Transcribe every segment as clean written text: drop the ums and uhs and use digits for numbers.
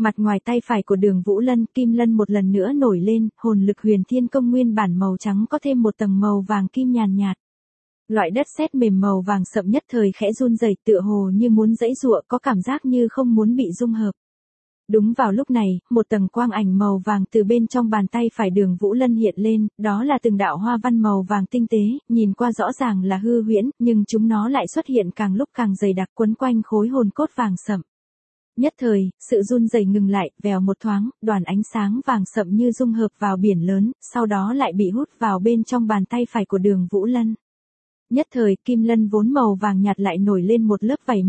Mặt ngoài tay phải của Đường Vũ Lân, kim lân một lần nữa nổi lên, hồn lực huyền thiên công nguyên bản màu trắng có thêm một tầng màu vàng kim nhàn nhạt. Loại đất sét mềm màu vàng sậm nhất thời khẽ run rẩy, tựa hồ như muốn giãy giụa, có cảm giác như không muốn bị dung hợp. Đúng vào lúc này, một tầng quang ảnh màu vàng từ bên trong bàn tay phải Đường Vũ Lân hiện lên, đó là từng đạo hoa văn màu vàng tinh tế, nhìn qua rõ ràng là hư huyễn, nhưng chúng nó lại xuất hiện càng lúc càng dày đặc quấn quanh khối hồn cốt vàng sậm. Nhất thời, sự run rẩy ngừng lại, vèo một thoáng, đoàn ánh sáng vàng sậm như dung hợp vào biển lớn, sau đó lại bị hút vào bên trong bàn tay phải của Đường Vũ Lân. Nhất thời, kim lân vốn màu vàng nhạt lại nổi lên một lớp vảy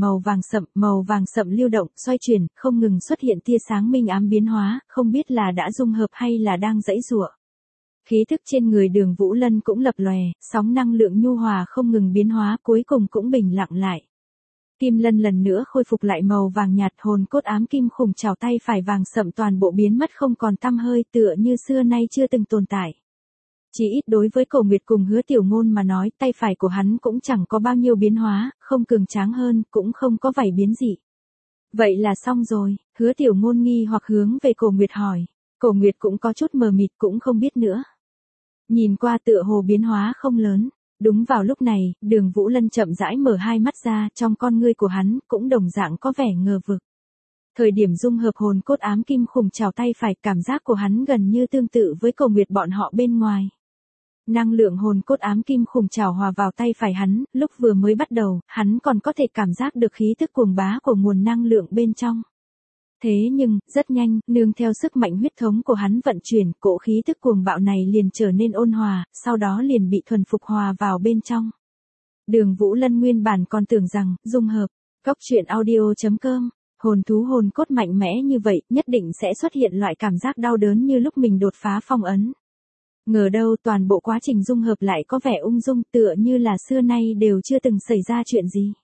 màu vàng sậm lưu động, xoay chuyển, không ngừng xuất hiện tia sáng minh ám biến hóa, không biết là đã dung hợp hay là đang giãy giụa. Khí thức trên người Đường Vũ Lân cũng lập lòe, sóng năng lượng nhu hòa không ngừng biến hóa, cuối cùng cũng bình lặng lại. Kim lân lần nữa khôi phục lại màu vàng nhạt, hồn cốt ám kim khủng chảo tay phải vàng sậm toàn bộ biến mất không còn tăm hơi, tựa như xưa nay chưa từng tồn tại. Chỉ ít đối với Cổ Nguyệt cùng Hứa Tiểu Ngôn mà nói, tay phải của hắn cũng chẳng có bao nhiêu biến hóa, không cường tráng hơn, cũng không có vảy biến dị. Vậy là xong rồi, Hứa Tiểu Ngôn nghi hoặc hướng về Cổ Nguyệt hỏi. Cổ Nguyệt cũng có chút mờ mịt, cũng không biết nữa. Nhìn qua tựa hồ biến hóa không lớn. Đúng vào lúc này, Đường Vũ Lân chậm rãi mở hai mắt ra, trong con ngươi của hắn cũng đồng dạng có vẻ ngờ vực. Thời điểm dung hợp hồn cốt ám kim khủng chảo tay phải, cảm giác của hắn gần như tương tự với Cổ Nguyệt bọn họ bên ngoài. Năng lượng hồn cốt ám kim khủng chảo hòa vào tay phải hắn, lúc vừa mới bắt đầu, hắn còn có thể cảm giác được khí tức cuồng bá của nguồn năng lượng bên trong. Thế nhưng, rất nhanh, nương theo sức mạnh huyết thống của hắn vận chuyển, cỗ khí tức cuồng bạo này liền trở nên ôn hòa, sau đó liền bị thuần phục hòa vào bên trong. Đường Vũ Lân nguyên bản còn tưởng rằng, dung hợp, goctruyện.audio.com, hồn thú hồn cốt mạnh mẽ như vậy, nhất định sẽ xuất hiện loại cảm giác đau đớn như lúc mình đột phá phong ấn. Ngờ đâu toàn bộ quá trình dung hợp lại có vẻ ung dung, tựa như là xưa nay đều chưa từng xảy ra chuyện gì.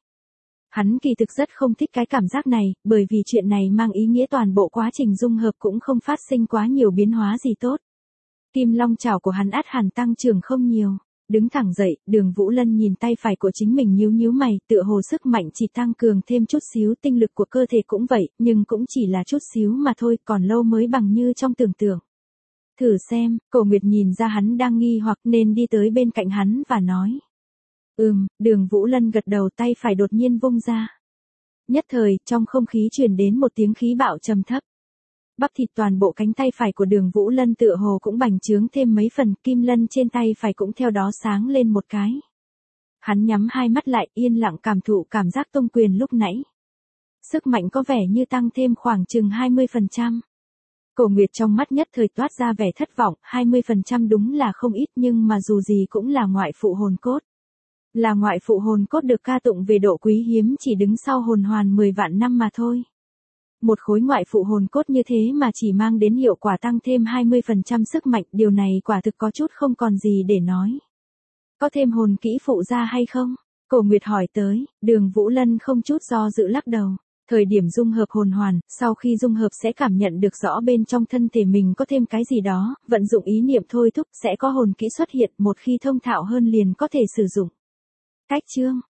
Hắn kỳ thực rất không thích cái cảm giác này, bởi vì chuyện này mang ý nghĩa toàn bộ quá trình dung hợp cũng không phát sinh quá nhiều biến hóa gì tốt. Kim long chảo của hắn ắt hẳn tăng trưởng không nhiều. Đứng thẳng dậy, Đường Vũ Lân nhìn tay phải của chính mình nhíu mày, tựa hồ sức mạnh chỉ tăng cường thêm chút xíu, tinh lực của cơ thể cũng vậy, nhưng cũng chỉ là chút xíu mà thôi, còn lâu mới bằng như trong tưởng tượng. Thử xem, Cổ Nguyệt nhìn ra hắn đang nghi hoặc nên đi tới bên cạnh hắn và nói. Đường Vũ Lân gật đầu, tay phải đột nhiên vung ra. Nhất thời, trong không khí truyền đến một tiếng khí bạo trầm thấp. Bắp thịt toàn bộ cánh tay phải của Đường Vũ Lân tựa hồ cũng bành trướng thêm mấy phần, kim lân trên tay phải cũng theo đó sáng lên một cái. Hắn nhắm hai mắt lại, yên lặng cảm thụ cảm giác tung quyền lúc nãy. Sức mạnh có vẻ như tăng thêm khoảng chừng 20%. Cổ Nguyệt trong mắt nhất thời toát ra vẻ thất vọng, 20% đúng là không ít nhưng mà dù gì cũng là ngoại phụ hồn cốt. Là ngoại phụ hồn cốt được ca tụng về độ quý hiếm chỉ đứng sau hồn hoàn 10 vạn năm mà thôi. Một khối ngoại phụ hồn cốt như thế mà chỉ mang đến hiệu quả tăng thêm 20% sức mạnh, điều này quả thực có chút không còn gì để nói. Có thêm hồn kỹ phụ ra hay không? Cổ Nguyệt hỏi tới, Đường Vũ Lân không chút do dự lắc đầu. Thời điểm dung hợp hồn hoàn, sau khi dung hợp sẽ cảm nhận được rõ bên trong thân thể mình có thêm cái gì đó, vận dụng ý niệm thôi thúc sẽ có hồn kỹ xuất hiện, một khi thông thạo hơn liền có thể sử dụng. Cách chương